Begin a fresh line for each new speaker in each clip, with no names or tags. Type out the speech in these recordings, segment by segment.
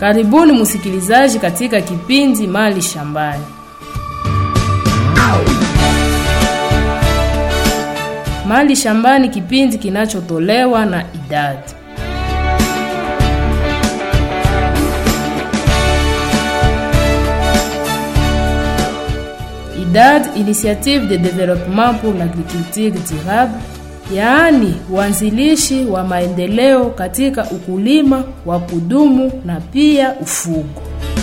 Karibuni msikilizaji katika kipindi Mali Shambani. Mali Shambani, kipindi kinachotolewa na IDAD. IDAD, Initiative de Développement pour l'Agriculture Durable, yaani uanzilishi wa maendeleo katika ukulima wa kudumu na pia ufugo.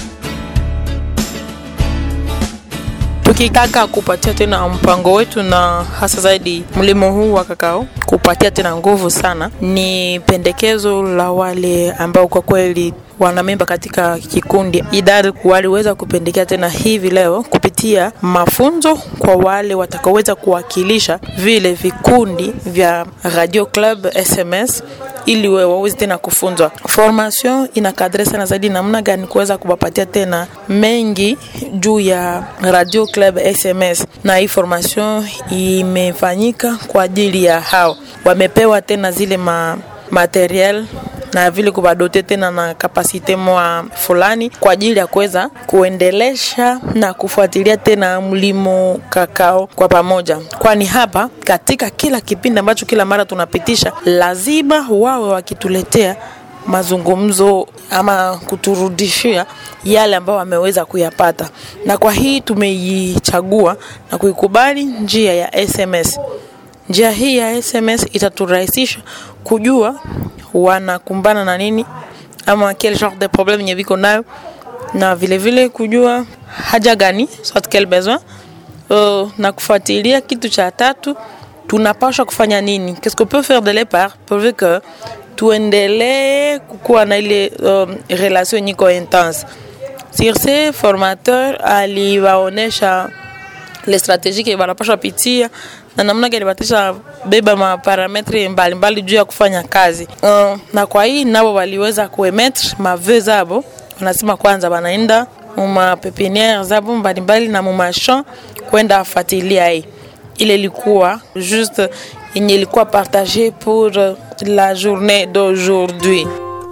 Tukitaka kupatia tena mpango wetu na hasa zaidi mlimo huu wa kakao kupatia tena nguvu sana, ni pendekezo la wale ambao kwa kweli wanamemba katika kikundi IDAD waliweza kupendekea tena hivi leo kupitia mafunzo kwa wale watakaoweza kuwakilisha vile vikundi vya Radio Club SMS ili waweze tena kufunzwa. Formation inakadre sana zaidi namna gani kuweza kuwapatia tena mengi juu ya Radio Club SMS, na hii formation imefanyika kwa ajili ya hao wamepewa tena zile material na vile kubadote tena na kapasite mwa fulani kwa ajili ya kuweza kuendelesha na kufuatilia tena mlimo kakao kwa pamoja. Kwani hapa katika kila kipindi ambacho kila mara tunapitisha lazima wawe wakituletea mazungumzo ama kuturudishia yale ambao wameweza kuyapata. Na kwa hii tumeichagua na kuikubali njia ya SMS. Njia hii ya SMS itaturahisisha kujua wanakumbana na nini ama quel genre de problème nyeviko nayo, na vile vile kujua haja gani soit quel besoin, na kufuatilia kitu cha tatu tunapaswa kufanya nini, qu'est-ce qu'on peut faire de l'épart pour que tuendelee kukuwa na ile relation nyiko intense. Sur ces formateurs aliwaonesha les stratégies que wanapaswa pitia na namna gani batisha beba maparametre mbalimbali juu ya kufanya kazi. Na kwa hii nao waliweza kuemettre maveux zabo. Wanasema kwanza wanaenda ma pépinière zabo mbalimbali na mu champ kwenda afuatilia hii. Ile ilikuwa juste yenye ilikuwa partagée pour la journée d'aujourd'hui.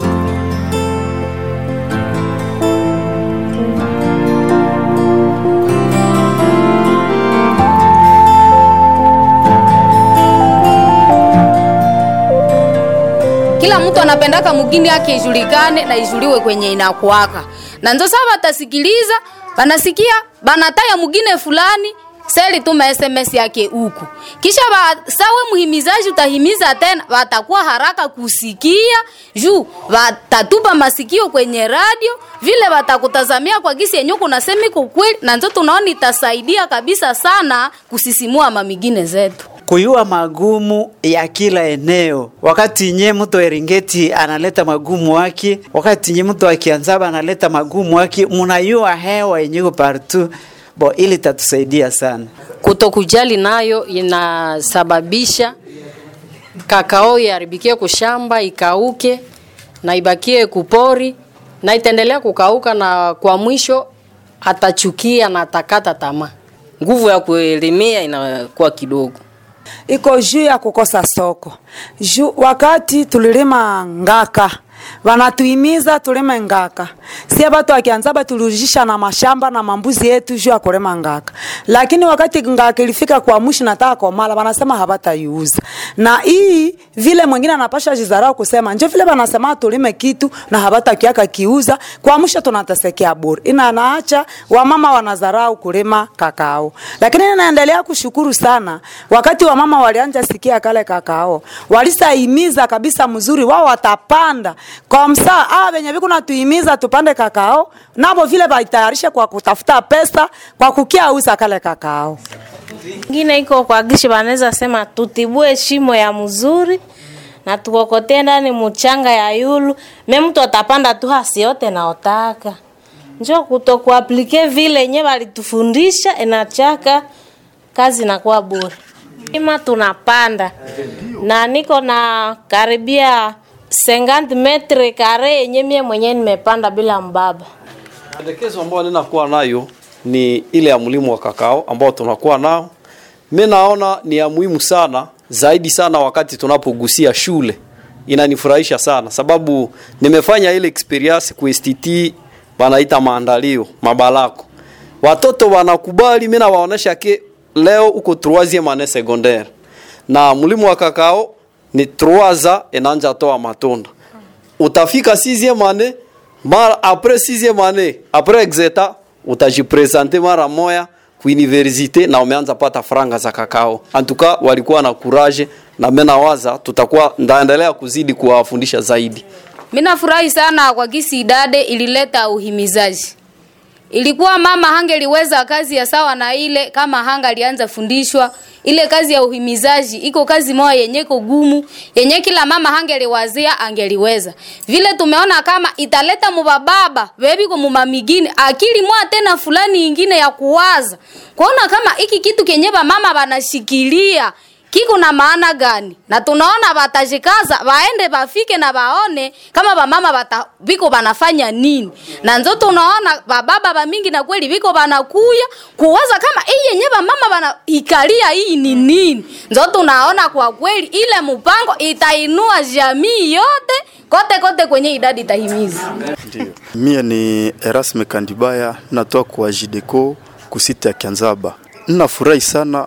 Kila mtu anapendaka mugini yake ijulikane na ijuliwe kwenye inakuaka. Na ndio sababu atasikiliza, banasikia, banataya mugine fulani, seli tuma SMS yake huku. Kisha sawe muhimizaji utahimiza tena, watakuwa haraka kusikia, juu watatupa masikio kwenye radio, vile watakutazamia kwa gisi yenye kunasemi kwa kweli, na ndio tunaona itasaidia kabisa sana kusisimua mamigine zetu.
Kuyua magumu ya kila eneo. Wakati nye mtu Eringeti analeta magumu wake, wakati nye mtu Kianzaba analeta magumu wake, munayua hewa yenye partout. Ili tatusaidia sana.
Kutokujali nayo inasababisha kakao yaribikie kushamba, ikauke na ibakie kupori na itaendelea kukauka, na kwa mwisho atachukia na atakata tamaa. Nguvu ya kuelimia inakuwa kidogo.
Iko juu ya kukosa soko. Wakati tulilima ngaka, wanatuhimiza tulime ngaka. Sia watu wakianzaba tulirudisha na mashamba na mambuzi yetu juu ya kulima ngaka. Lakini wakati ngaka ilifika kwa mwisho nataka komala, wanasema habataiuza. Na hii vile mwingine anapasha jizarau kusema nje vile wanasema tulime kitu na habatakiaka kiuza, kwa mwisho tunatasekea bure. Inaacha wamama wanazarau kulima kakao. Lakini naendelea kushukuru sana wakati wamama walianza sikia kale kakao, walisahimiza kabisa mzuri wao watapanda kwa msaa wenye viko natuhimiza tupande kakao, nabo vile baitayarisha kwa kutafuta pesa kwa kukia uza kale kakao.
Ngine iko kwa gishi banaweza sema tutibue shimo ya mzuri na tukokote ndani mchanga ya yulu, mtu atapanda tu hasi yote na otaka. Njoo kutokuaplike vile yenyewe walitufundisha, inachaka kazi inakuwa bure. Ima tunapanda na niko na karibia 50 metre kare yenye mie mwenyewe nimepanda bila mbaba.
Pendekezo ambao ninakuwa nayo ni ile ya mlimo wa kakao ambao tunakuwa nao. Mimi naona ni ya muhimu sana, zaidi sana wakati tunapogusia shule inanifurahisha sana, sababu nimefanya ile experience ku STT wanaita maandalio mabalako. Watoto wanakubali, mimi nawaonesha ke leo uko 3e année secondaire na mlimo wa kakao ni 3 enanja toa matunda. Utafika 6e année, mara après 6e année, après exeta utajipresenter mara moya ku universite na umeanza pata franga za kakao. Antuka walikuwa na courage na mimi nawaza tutakuwa ndaendelea kuzidi kuwafundisha zaidi.
Mimi nafurahi sana kwa kisi idade ilileta uhimizaji. Ilikuwa mama hangeliweza kazi ya sawa na ile kama hangalianza fundishwa. Ile kazi ya uhimizaji iko kazi moja yenye gumu, yenye kila mama hangeliwazia angeliweza. Vile tumeona kama italeta mubababa bebi kwa mumamigine akili mwa tena fulani ingine ya kuwaza. Kuona kama hiki kitu kenyeba mama banashikilia kiko na maana gani? Na tunaona batajikaza waende bafike na baone kama ba mama biko banafanya nini. Na nzo tunaona bababa ba mingi na kweli biko banakuya kuwaza kama yenye ba mama bana ikalia hii ni nini. Nzo tunaona kwa kweli ile mpango itainua jamii yote kote kwenye idadi tahimizi.
Ndio. Mie ni Erasme Kandibaya, natoa kwa Jideco kusita ya Kianzaba. Ninafurahi sana,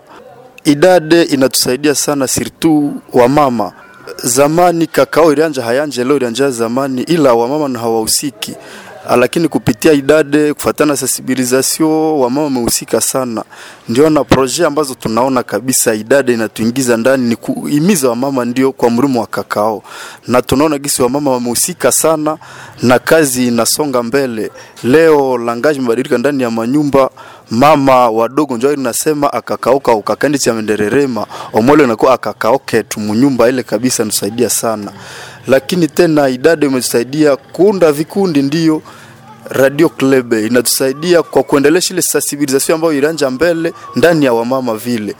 idade inatusaidia sana surtout wa mama. Zamani kakao ilianja hayanje, leo ilianja zamani, ila wa mama na hawahusiki. Lakini kupitia idade kufuatana sensibilisation wa mama wamehusika sana. Ndio na projet ambazo tunaona kabisa idade inatuingiza ndani ni kuhimiza wa mama ndio kwa mrumo wa kakao. Na tunaona gisi wa mama wamehusika sana na kazi inasonga mbele. Leo langage mbadilika ndani ya manyumba, mama wadogo njoo inasema akakaoka ukakandi cha mendererema omole nakuwa akakaoke tumunyumba ile kabisa nusaidia sana. Lakini tena idade imetusaidia kuunda vikundi, ndio Radio Club inatusaidia kwa kuendelesha ile sensibilisation ambayo ilanja mbele ndani ya wamama vile.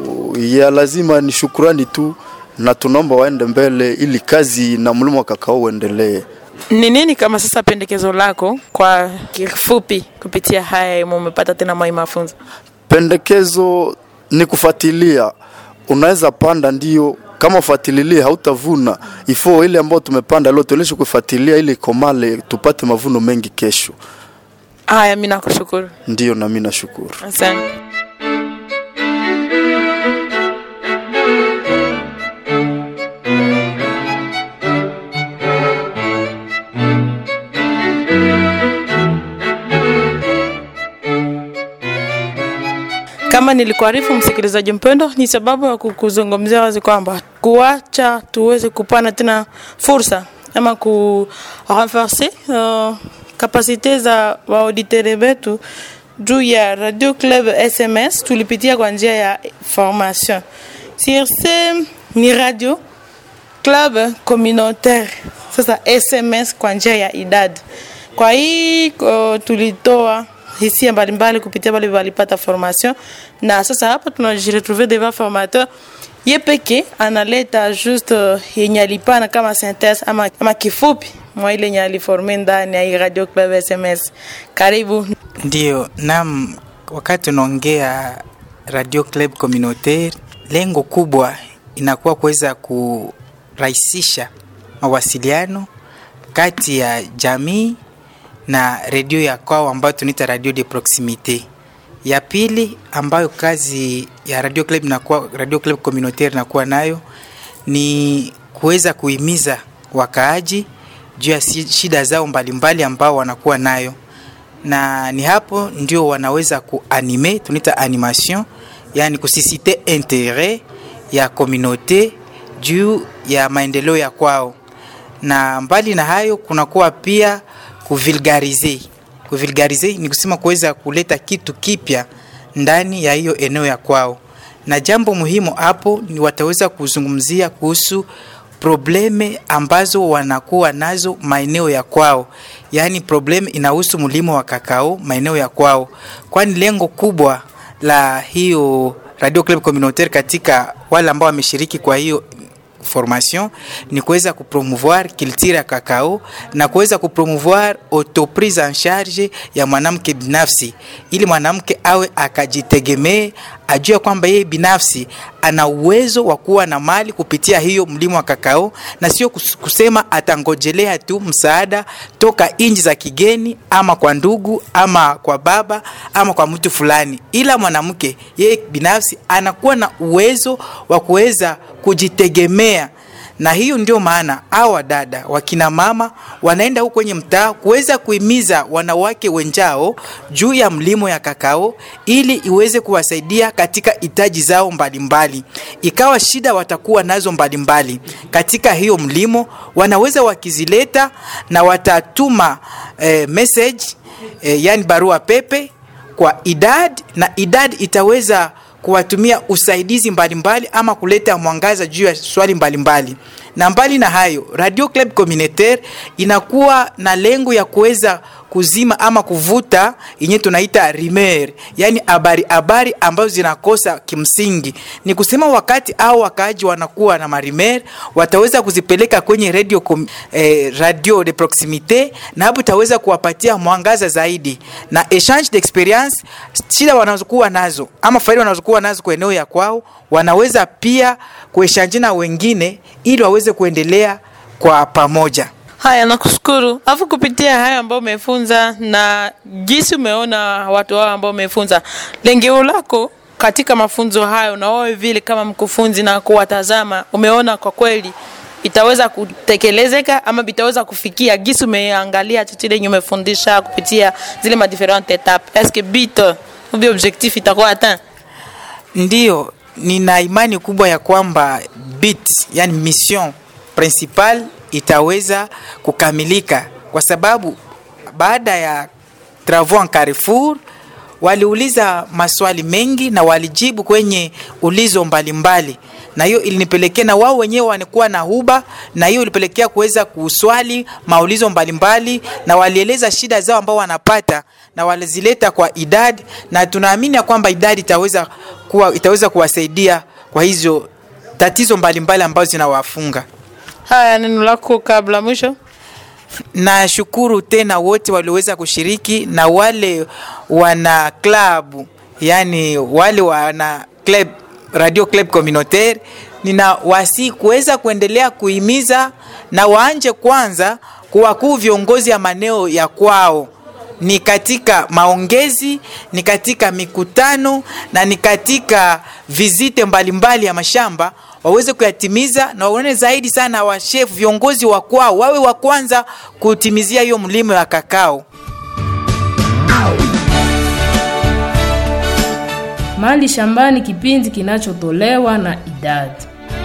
Ya lazima ni shukrani tu na tunaomba waende mbele ili kazi na mlimo wa kakao uendelee.
Ni nini kama sasa pendekezo lako kwa kifupi kupitia haya mmepata tena mafunzo?
Pendekezo ni kufuatilia. Unaweza panda, ndio kama ufuatilie hautavuna. Ifo ile ambayo tumepanda leo tueleshe kufuatilia ili komale tupate mavuno mengi kesho.
Haya, mimi nakushukuru.
Ndio na mimi nashukuru.
Asante. Kama nilikuarifu msikilizaji mpendo, ni sababu ya kukuzungumzia wazi kwamba kuacha tuweze kupana tena fursa ama ku renforcer kapasite za waauditeur wetu juu ya Radio Club SMS. Tulipitia kwa njia ya formation. CRC ni Radio Club Communautaire, sasa SMS kwa njia ya idadi. Kwa hii tulitoa hisia mbalimbali kupitia wale walipata formation, na sasa hapa tunajiretrouver devant formateur yepeke analeta juste yenye alipana kama synthèse ama kifupi mwa ile yenye aliforme ndani ya Radio Club SMS. Karibu.
Ndio, naam, wakati tunaongea Radio Club Communautaire, lengo kubwa inakuwa kuweza kurahisisha mawasiliano kati ya jamii na radio ya kwao ambayo tunaita radio de proximité. Ya pili ambayo kazi ya Radio Club Communautaire inakuwa nayo ni kuweza kuhimiza wakaaji juu ya shida zao mbalimbali ambao wanakuwa nayo, na ni hapo ndio wanaweza kuanime, tunaita animation, yani kusisite intérêt ya communauté juu ya maendeleo ya kwao. Na mbali na hayo kunakuwa pia kuvulgarize ni kusema kuweza kuleta kitu kipya ndani ya hiyo eneo ya kwao. Na jambo muhimu hapo ni wataweza kuzungumzia kuhusu probleme ambazo wanakuwa nazo maeneo ya kwao. Yaani probleme inahusu mlimo wa kakao maeneo ya kwao. Kwani lengo kubwa la hiyo Radio Club Communautaire katika wale ambao wameshiriki kwa hiyo formation ni kuweza kupromouvoir culture ya kakao na kuweza kupromouvoir autoprise en charge ya mwanamke binafsi, ili mwanamke awe akajitegemee, ajue kwamba yeye binafsi ana uwezo wa kuwa na mali kupitia hiyo mlimo wa kakao, na sio kusema atangojelea tu msaada toka nchi za kigeni ama kwa ndugu ama kwa baba ama kwa mtu fulani, ila mwanamke yeye binafsi anakuwa na uwezo wa kuweza kujitegemea. Na hiyo ndio maana hawa dada wakina mama wanaenda huko kwenye mtaa kuweza kuhimiza wanawake wenzao juu ya mlimo ya kakao ili iweze kuwasaidia katika hitaji zao mbalimbali. Ikawa shida watakuwa nazo mbalimbali katika hiyo mlimo, wanaweza wakizileta na watatuma message yani barua pepe kwa idadi, na idadi itaweza kuwatumia usaidizi mbalimbali ama kuleta mwangaza juu ya swali mbalimbali. Na mbali na hayo, Radio Club Communautaire inakuwa na lengo ya kuweza kuzima ama kuvuta yenye tunaita rumeur, yani habari ambazo zinakosa kimsingi. Ni kusema wakati au wakaaji wanakuwa na marimer, wataweza kuzipeleka kwenye radio de proximite, na hapo taweza kuwapatia mwangaza zaidi na exchange d'experience. Shida wanazokuwa nazo ama faida wanazokuwa nazo kwa eneo ya kwao, wanaweza pia kuechange na wengine ili waweze kuendelea kwa pamoja.
Haya, nakushukuru. Afu kupitia haya ambao umefunza na jinsi umeona watu hao ambao umefunza, lengo lako katika mafunzo hayo na wewe vile kama mkufunzi na kuwatazama, umeona kwa kweli itaweza kutekelezeka ama bitaweza kufikia jinsi umeangalia titile yenye umefundisha kupitia zile ma different étapes? Est-ce que but ou objectif itakuwa atteint?
Ndio, nina imani kubwa ya kwamba bit, yani mission principale itaweza kukamilika, kwa sababu baada ya travaux en Carrefour waliuliza maswali mengi na walijibu kwenye ulizo mbalimbali, na hiyo ilinipelekea na wao wenyewe wanakuwa na huba, na hiyo ilipelekea kuweza kuswali maulizo mbalimbali, na walieleza shida zao ambao wanapata na walizileta kwa idadi, na tunaamini kwamba idadi itaweza kuwasaidia kwa hizo tatizo mbalimbali ambazo zinawafunga.
Haya, neno lako kabla mwisho?
Na shukuru tena wote walioweza kushiriki, na wale wana club, yani wale wana club Radio Club Communautaire, nina wasi kuweza kuendelea kuhimiza na waanje kwanza kuwakuu viongozi ya maneo ya kwao, ni katika maongezi, ni katika mikutano, na ni katika vizite mbalimbali ya mashamba, waweze kuyatimiza, na waone zaidi sana wa chef viongozi wa kwao wawe wa kwanza kutimizia hiyo mlimo ya kakao.
Mali shambani, kipindi kinachotolewa na idadi.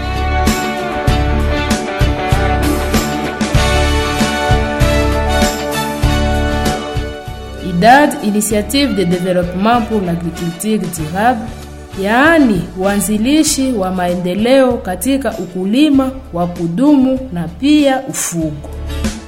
IDAD, Initiative de Développement pour l'Agriculture Durable, yaani uanzilishi wa maendeleo katika ukulima wa kudumu na pia ufugo.